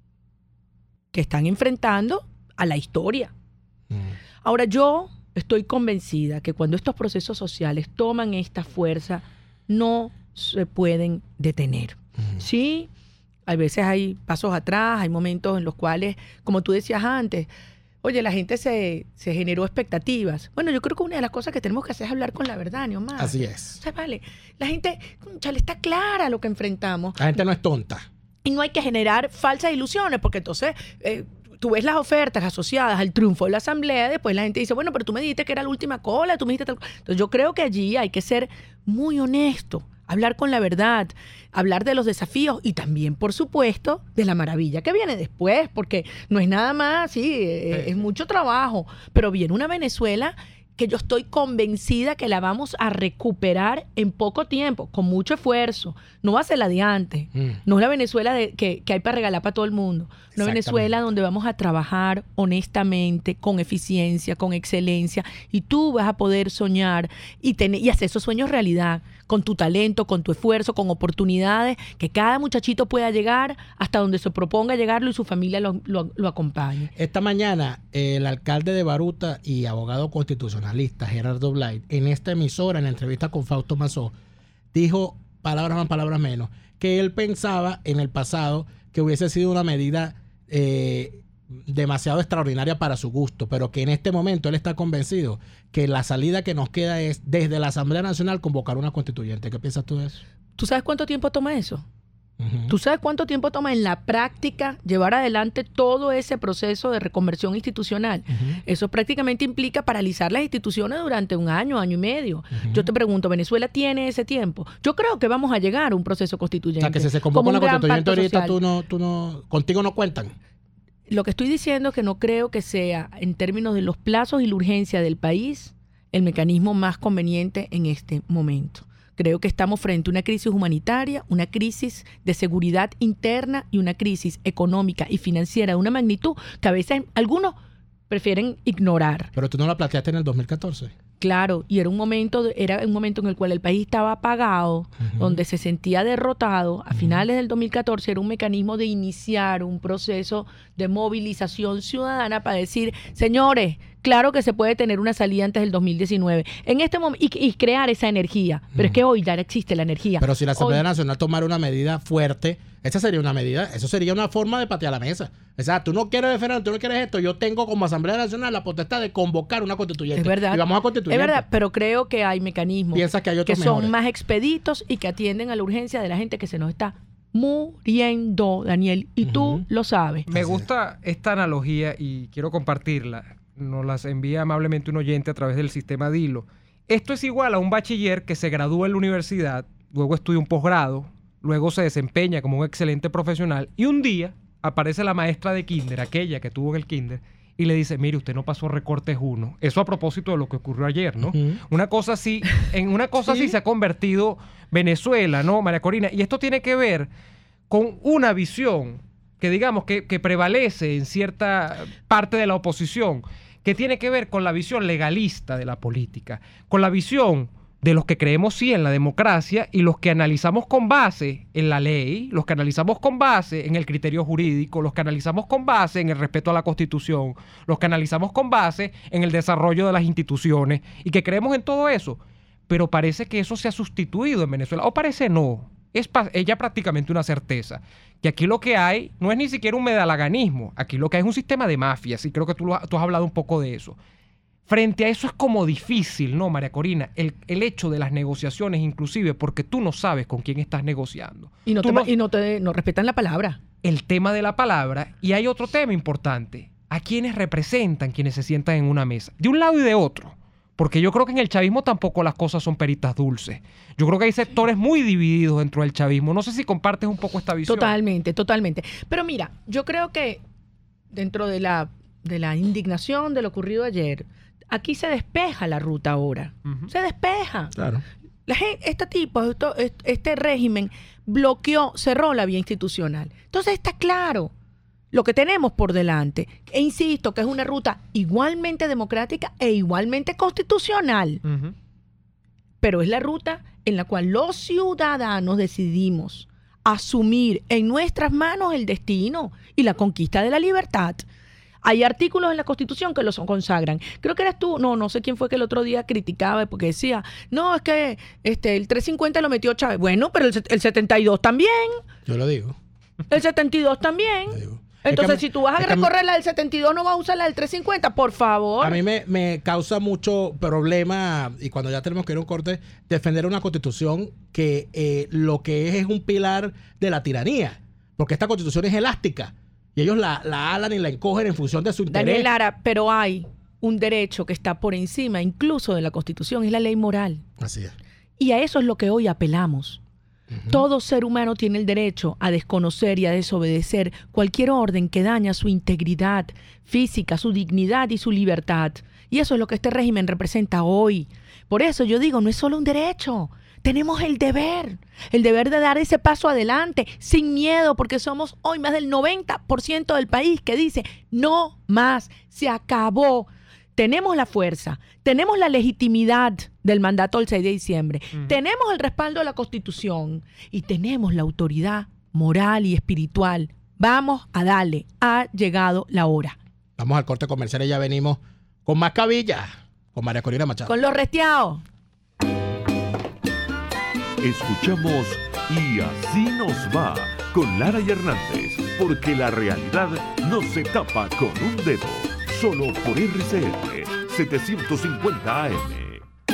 D: que están enfrentando a la historia. Mm. Ahora, yo estoy convencida que cuando estos procesos sociales toman esta fuerza, no se pueden detener. Mm. Sí, a veces hay pasos atrás, hay momentos en los cuales, como tú decías antes, oye, la gente se, se generó expectativas. Bueno, yo creo que una de las cosas que tenemos que hacer es hablar con la verdad, ¿no más?
B: Así es.
D: O sea, vale, la gente, chale, está clara lo que enfrentamos.
B: La gente no es tonta.
D: Y no hay que generar falsas ilusiones, porque entonces... Eh, tú ves las ofertas asociadas al triunfo de la Asamblea, después la gente dice, bueno, pero tú me dijiste que era la última cola, tú me dijiste tal... Entonces yo creo que allí hay que ser muy honesto, hablar con la verdad, hablar de los desafíos y también, por supuesto, de la maravilla que viene después, porque no es nada más, sí, es, es mucho trabajo, pero viene una Venezuela que yo estoy convencida que la vamos a recuperar en poco tiempo, con mucho esfuerzo. No va a ser la de antes. Mm. No es la Venezuela de, que, que hay para regalar para todo el mundo. Una Venezuela donde vamos a trabajar honestamente, con eficiencia, con excelencia, y tú vas a poder soñar y, tener, y hacer esos sueños realidad, con tu talento, con tu esfuerzo, con oportunidades, que cada muchachito pueda llegar hasta donde se proponga llegarlo y su familia lo, lo, lo acompañe.
B: Esta mañana, eh, el alcalde de Baruta y abogado constitucionalista, Gerardo Blay, en esta emisora, en la entrevista con Fausto Mazó, dijo, palabras más, palabras menos, que él pensaba en el pasado que hubiese sido una medida eh, demasiado extraordinaria para su gusto, pero que en este momento él está convencido que la salida que nos queda es desde la Asamblea Nacional convocar una constituyente. ¿Qué piensas tú de eso?
D: ¿Tú sabes cuánto tiempo toma eso?
B: Uh-huh.
D: ¿Tú sabes cuánto tiempo toma en la práctica llevar adelante todo ese proceso de reconversión institucional? Uh-huh. Eso prácticamente implica paralizar las instituciones durante un año, año y medio. Uh-huh. Yo te pregunto, ¿Venezuela tiene ese tiempo? Yo creo que vamos a llegar a un proceso constituyente.
B: O sea, que si se convoca una constituyente ahorita, tú no, tú no, contigo no cuentan.
D: Lo que estoy diciendo es que no creo que sea, en términos de los plazos y la urgencia del país, el mecanismo más conveniente en este momento. Creo que estamos frente a una crisis humanitaria, una crisis de seguridad interna y una crisis económica y financiera de una magnitud que a veces algunos prefieren ignorar.
B: Pero tú no la planteaste en el dos mil catorce.
D: Claro, y era un momento, de- era un momento en el cual el país estaba apagado,
B: Ujú.
D: donde se sentía derrotado. A finales del dos mil catorce era un mecanismo de iniciar un proceso de movilización ciudadana para decir, señores, claro que se puede tener una salida antes del dos mil diecinueve. En este momento, y, y crear esa energía. Pero es que hoy ya existe la energía.
B: Pero si la Asamblea
D: Hoy-
B: Nacional tomara una medida fuerte, esa sería una medida, eso sería una forma de patear la mesa. O sea, tú no quieres defender, tú no quieres esto, yo tengo como Asamblea Nacional la potestad de convocar una constituyente.
D: Es verdad.
B: Y vamos a constituir.
D: Es verdad, pero creo que hay mecanismos
B: Piensas que hay
D: que
B: otros
D: son
B: mejores.
D: más expeditos y que atienden a la urgencia de la gente que se nos está muriendo, Daniel. Y tú
B: Ujú.
D: lo sabes.
C: Me
B: Así
C: gusta esta analogía y quiero compartirla. Nos las envía amablemente un oyente a través del sistema Dilo. Esto es igual a un bachiller que se gradúa en la universidad, luego estudia un posgrado, luego se desempeña como un excelente profesional y un día aparece la maestra de kinder, aquella que tuvo en el kinder, y le dice, mire, usted no pasó recortes uno. Eso a propósito de lo que ocurrió ayer, ¿no?
B: Ujú.
C: Una cosa así, en una cosa así
B: Sí.
C: se ha convertido Venezuela, ¿no, María Corina? Y esto tiene que ver con una visión que digamos que, que prevalece en cierta parte de la oposición, que tiene que ver con la visión legalista de la política, con la visión de los que creemos sí en la democracia y los que analizamos con base en la ley, los que analizamos con base en el criterio jurídico, los que analizamos con base en el respeto a la Constitución, los que analizamos con base en el desarrollo de las instituciones y que creemos en todo eso. Pero parece que eso se ha sustituido en Venezuela, o parece no. Es pa- es ya prácticamente una certeza. Que aquí lo que hay no es ni siquiera un medalaganismo, aquí lo que hay es un sistema de mafias, y creo que tú, lo ha- tú has hablado un poco de eso. Frente a eso es como difícil, ¿no, María Corina? El, el hecho de las negociaciones, inclusive, porque tú no sabes con quién estás negociando.
D: Y no,
C: Tú
D: te,
C: no-
D: y no te no respetan la palabra.
C: el tema de la palabra, y hay otro tema importante, a quienes representan quienes se sientan en una mesa, de un lado y de otro, porque yo creo que en el chavismo tampoco las cosas son peritas dulces. Yo creo que hay sectores muy divididos dentro del chavismo. No sé si compartes un poco esta visión.
D: Totalmente, totalmente. Pero mira, yo creo que dentro de la, de la indignación de lo ocurrido ayer, aquí se despeja la ruta ahora.
C: Ujú.
D: Se despeja.
B: Claro.
D: La gen- este tipo, esto- est- este régimen bloqueó, cerró la vía institucional. Entonces está claro lo que tenemos por delante. E insisto que es una ruta igualmente democrática e igualmente constitucional.
C: Ujú.
D: Pero es la ruta en la cual los ciudadanos decidimos asumir en nuestras manos el destino y la conquista de la libertad. Hay artículos en la Constitución que los consagran. Creo que eras tú, no, no sé quién fue que el otro día criticaba porque decía, no, es que este, el trescientos cincuenta lo metió Chávez. Bueno, pero el, set- el setenta y dos también,
B: Yo lo digo.
D: el setenta y dos también.
B: Lo digo.
D: Entonces,
B: Es que a mí-
D: si tú vas a
B: es que a mí-
D: recorrer la del setenta y dos, no vas a usar la del trescientos cincuenta, por favor.
B: A mí me, me causa mucho problema, y cuando ya tenemos que ir a un corte, defender una constitución que eh, lo que es es un pilar de la tiranía. Porque esta constitución es elástica. Y ellos la, la alan y la encogen en función de su interés.
D: Daniel Lara, pero hay un derecho que está por encima incluso de la Constitución, es la ley moral.
B: Así es.
D: Y a eso es lo que hoy apelamos. Todo ser humano tiene el derecho a desconocer y a desobedecer cualquier orden que daña su integridad física, su dignidad y su libertad. Y eso es lo que este régimen representa hoy. Por eso yo digo, no es solo un derecho, tenemos el deber, el deber de dar ese paso adelante sin miedo, porque somos hoy más del noventa por ciento del país que dice, no más, se acabó. Tenemos la fuerza, tenemos la legitimidad del mandato del seis de diciembre,
C: Ujú.
D: tenemos el respaldo de la Constitución y tenemos la autoridad moral y espiritual. Vamos a darle, ha llegado la hora.
B: Vamos al corte comercial y ya venimos con más cabilla, con María Corina Machado.
D: Con los restiados.
A: Escuchamos Y así nos va con Lara y Hernández, porque la realidad no se tapa con un dedo, solo por R C N setecientos cincuenta A M.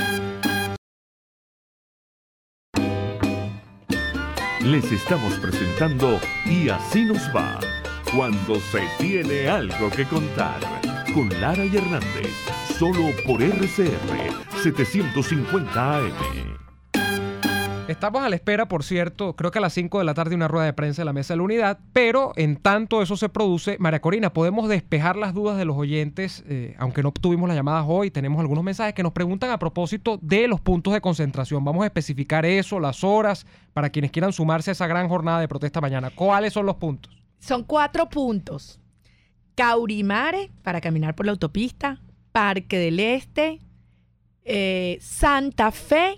A: Les estamos presentando Y así nos va, cuando se tiene algo que contar, con Lara y Hernández, solo por R C R setecientos cincuenta A M.
C: Estamos a la espera, por cierto, creo que a las cinco de la tarde una rueda de prensa en la Mesa de la Unidad, pero en tanto eso se produce, María Corina, podemos despejar las dudas de los oyentes, eh, aunque no tuvimos las llamadas hoy, tenemos algunos mensajes que nos preguntan a propósito de los puntos de concentración. Vamos a especificar eso, las horas, para quienes quieran sumarse a esa gran jornada de protesta mañana. ¿Cuáles son los puntos?
D: Son cuatro puntos. Caurimare, para caminar por la autopista, Parque del Este, eh, Santa Fe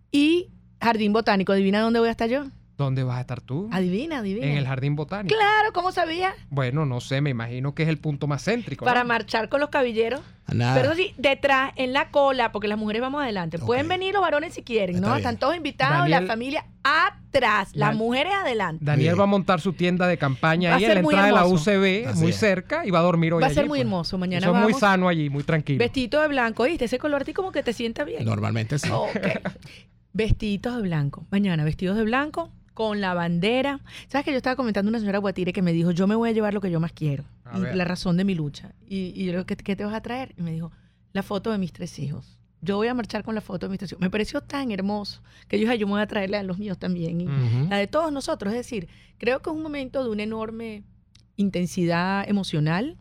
D: y Jardín Botánico. ¿Adivina dónde voy a estar yo?
C: ¿Dónde vas a estar tú?
D: Adivina, adivina.
C: En el Jardín Botánico.
D: Claro, ¿cómo sabía?
C: Bueno, no sé, me imagino que es el punto más céntrico,
D: Para
C: ¿no?
D: marchar con los cabilleros.
B: Nada.
D: Pero sí, detrás, en la cola, porque las mujeres vamos adelante.
B: Ok.
D: Pueden venir los varones si quieren,
B: Está
D: ¿no?
B: bien.
D: Están todos invitados,
C: Daniel-
D: la familia atrás, las
C: Dan-
D: mujeres adelante.
C: Daniel
B: Bien.
C: va a montar su tienda de campaña
D: Va a
C: ahí en
D: ser
C: la
D: muy
C: entrada de la
D: hermoso.
C: U C B,
B: Así
C: muy
B: es.
C: cerca, y va a dormir hoy
D: Va a ser
C: allí,
D: muy
C: pues.
D: hermoso. Mañana
C: Eso es muy
D: vamos.
C: sano allí, muy tranquilo.
D: Vestidito de blanco, ¿viste? Ese color a ti como que te sienta bien.
B: Normalmente sí.
D: Ok. Vestiditos de blanco. Mañana, vestidos de blanco con la bandera. ¿Sabes que yo estaba comentando a una señora Guatire que me dijo, yo me voy a llevar lo que yo más quiero?
C: A
D: Y
C: ver.
D: la razón de mi lucha. Y, y yo le digo, ¿qué, qué te vas a traer? Y me dijo, la foto de mis tres hijos. Yo voy a marchar con la foto de mis tres hijos. Me pareció tan hermoso que yo dije, yo me voy a traerle a los míos también. Y
C: Ujú.
D: la de todos nosotros. Es decir, creo que es un momento de una enorme intensidad emocional,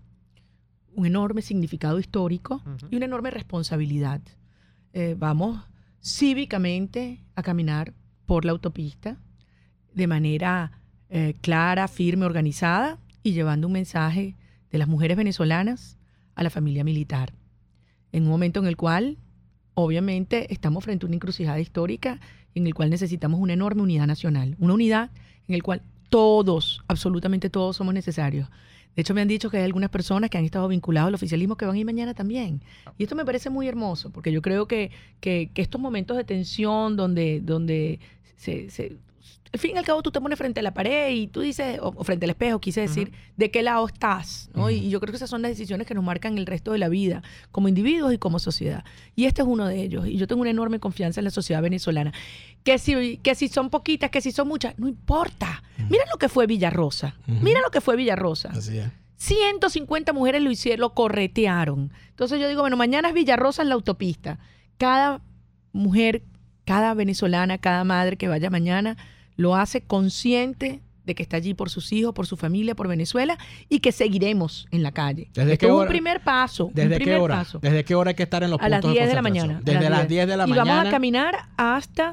D: un enorme significado histórico
C: Ujú.
D: y una enorme responsabilidad. Eh, vamos cívicamente a caminar por la autopista de manera eh, clara, firme, organizada y llevando un mensaje de las mujeres venezolanas a la familia militar. En un momento en el cual, obviamente, estamos frente a una encrucijada histórica en el cual necesitamos una enorme unidad nacional, una unidad en el cual todos, absolutamente todos somos necesarios. De hecho, me han dicho que hay algunas personas que han estado vinculados al oficialismo que van a ir mañana también. Y esto me parece muy hermoso, porque yo creo que, que, que estos momentos de tensión donde, donde se, se, al fin y al cabo tú te pones frente a la pared y tú dices, o, o frente al espejo, quise decir,
C: Ujú.
D: de qué lado estás, ¿no?
B: Ujú.
D: Y, y yo creo que esas son las decisiones que nos marcan el resto de la vida, como individuos y como sociedad. Y este es uno de ellos. Y yo tengo una enorme confianza en la sociedad venezolana. Que si, que si son poquitas, que si son muchas, no importa. Mira lo que fue Villarrosa.
B: Ujú.
D: Mira lo que fue Villarrosa.
B: Así es.
D: ciento cincuenta mujeres lo hicieron, lo corretearon. Entonces yo digo, bueno, mañana es Villarrosa en la autopista. Cada mujer, cada venezolana, cada madre que vaya mañana, lo hace consciente de que está allí por sus hijos, por su familia, por Venezuela y que seguiremos en la calle.
B: ¿Desde
D: Esto
B: qué
D: es un
B: hora?
D: primer paso. un
B: ¿Desde qué
D: primer
B: hora?
D: paso.
B: ¿Desde qué hora hay que estar en los
D: A las
B: puntos
D: diez de la
B: concentración?
D: mañana.
B: Desde
D: a
B: las diez de la
D: y
B: mañana.
D: vamos a caminar hasta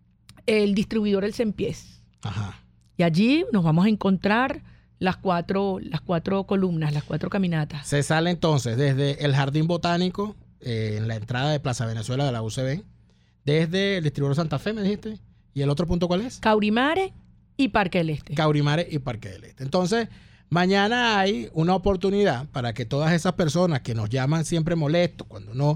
D: el distribuidor El Sempiés.
B: Ajá.
D: Y allí nos vamos a encontrar las cuatro, las cuatro columnas, las cuatro caminatas.
B: Se sale entonces desde el Jardín Botánico, eh, en la entrada de Plaza Venezuela de la U C B, desde el distribuidor Santa Fe, me dijiste. ¿Y el otro punto cuál es?
D: Caurimare y Parque del Este.
B: Caurimare y Parque del Este. Entonces, mañana hay una oportunidad para que todas esas personas que nos llaman siempre molestos cuando uno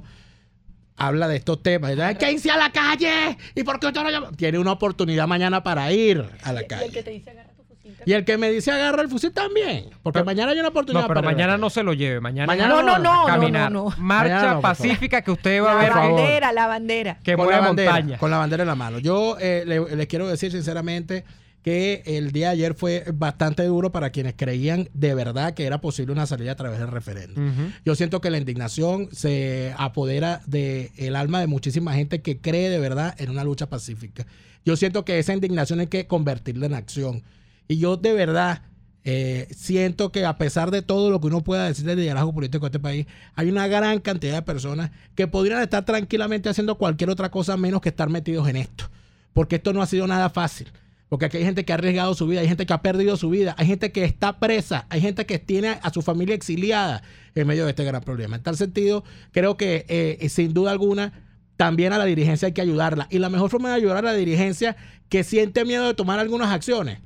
B: habla de estos temas, ¿verdad? Hay que irse a la calle. ¿Y por qué usted no llama? Tiene una oportunidad mañana para ir a la
D: Y el que
B: calle.
D: te dice agarra tu fusil.
B: Y el que me dice agarra el fusil también. Porque
C: Pero-
B: mañana hay una oportunidad
C: No, pero
B: para ir a la
C: mañana
B: calle.
C: no se lo lleve. Mañana,
B: Mañana
D: No, no, no,
C: caminar.
D: no, no, no.
C: Marcha
B: Mañana no, por favor.
C: pacífica que usted va a
D: La
C: ver que,
D: bandera, la bandera.
C: que
B: con la
C: mueve
B: bandera,
C: montaña.
B: con la bandera en la mano. Yo eh, le- les quiero decir sinceramente que el día de ayer fue bastante duro para quienes creían de verdad que era posible una salida a través del referéndum.
C: Ujú.
B: Yo siento que la indignación se apodera del alma de muchísima gente que cree de verdad en una lucha pacífica. Yo siento que esa indignación hay que convertirla en acción. Y yo de verdad eh, siento que a pesar de todo lo que uno pueda decir del liderazgo político de este país, hay una gran cantidad de personas que podrían estar tranquilamente haciendo cualquier otra cosa menos que estar metidos en esto. Porque esto no ha sido nada fácil. Porque aquí hay gente que ha arriesgado su vida, hay gente que ha perdido su vida, hay gente que está presa, hay gente que tiene a su familia exiliada en medio de este gran problema. En tal sentido, creo que eh, sin duda alguna también a la dirigencia hay que ayudarla. Y la mejor forma de ayudar a la dirigencia que siente miedo de tomar algunas acciones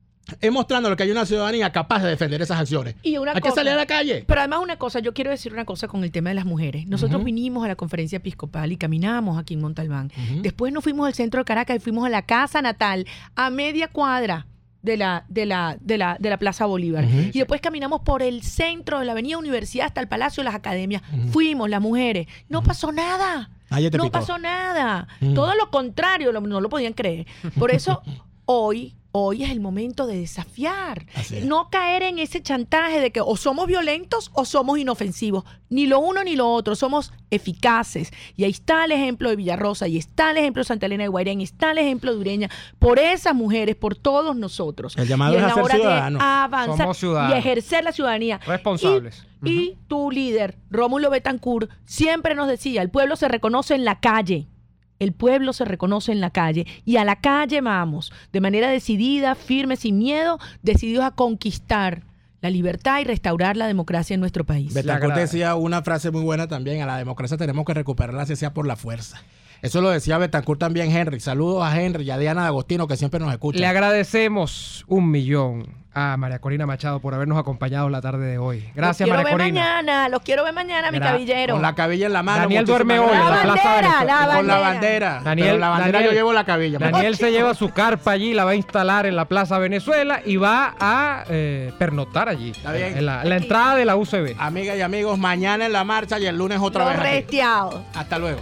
B: es mostrándole que hay una ciudadanía capaz de defender esas acciones.
D: Y una
B: Hay que
D: cosa-
B: salir a la calle.
D: Pero además una cosa, yo quiero decir una cosa con el tema de las mujeres. Nosotros
B: Ujú.
D: vinimos a la conferencia episcopal y caminamos aquí en Montalbán.
B: Ujú.
D: Después nos fuimos al centro de Caracas y fuimos a la casa natal a media cuadra de la, de la, de la, de la Plaza Bolívar.
B: Ujú.
D: Y después caminamos por el centro de la Avenida Universidad hasta el Palacio de las Academias.
B: Ujú.
D: Fuimos, las mujeres. No pasó nada.
B: Nadie te
D: No
B: picó.
D: pasó nada.
B: Mm.
D: Todo lo contrario, lo- no lo podían creer. Por eso hoy, hoy es el momento de desafiar.
B: Así es.
D: No caer en ese chantaje de que o somos violentos o somos inofensivos. Ni lo uno ni lo otro. Somos eficaces. Y ahí está el ejemplo de Villarrosa, y está el ejemplo de Santa Elena de Guairén, y está el ejemplo de Ureña. Por esas mujeres, por todos nosotros.
B: El llamado
D: y
B: es
D: en
B: a
D: la
B: ser
D: hora de
B: ciudadanos.
D: avanzar
C: Somos ciudadanos.
D: y ejercer la ciudadanía.
C: Responsables.
D: Y, y tu líder, Rómulo Betancourt, siempre nos decía, el pueblo se reconoce en la calle. El pueblo se reconoce en la calle y a la calle vamos, de manera decidida, firme, sin miedo, decididos a conquistar la libertad y restaurar la democracia en nuestro país.
B: Betancourt decía una frase muy buena también: a la democracia tenemos que recuperarla, si sea por la fuerza. Eso lo decía Betancourt también, Henry. Saludos a Henry y a Diana D'Agostino, que siempre nos escuchan.
C: Le agradecemos un millón a María Corina Machado por habernos acompañado la tarde de hoy. Gracias, María Corina.
D: Los quiero ver mañana, los quiero ver mañana, mi caballero.
B: Con la cabilla en la mano.
C: Daniel duerme hoy en la Plaza Venezuela.
D: La
B: con la bandera.
C: Daniel,
B: Pero la bandera
C: Daniel,
B: yo llevo la cabilla.
C: Daniel se lleva su carpa allí, la va a instalar en la Plaza Venezuela y va a eh, pernoctar allí.
B: Está bien.
C: En la, en la entrada de la U C B.
B: Amigas y amigos, mañana en la marcha y el lunes otra
D: Los
B: vez aquí.
D: restiados.
B: Hasta luego.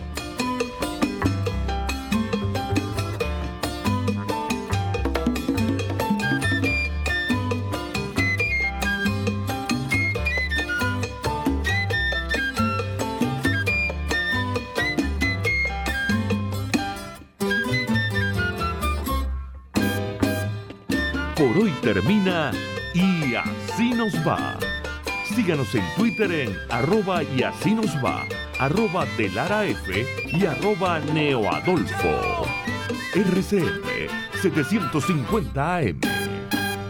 A: Por hoy termina Y Así Nos Va. Síganos en Twitter en arroba y así nos va, arroba Delara F y arroba Neoadolfo. R C F setecientos cincuenta A M.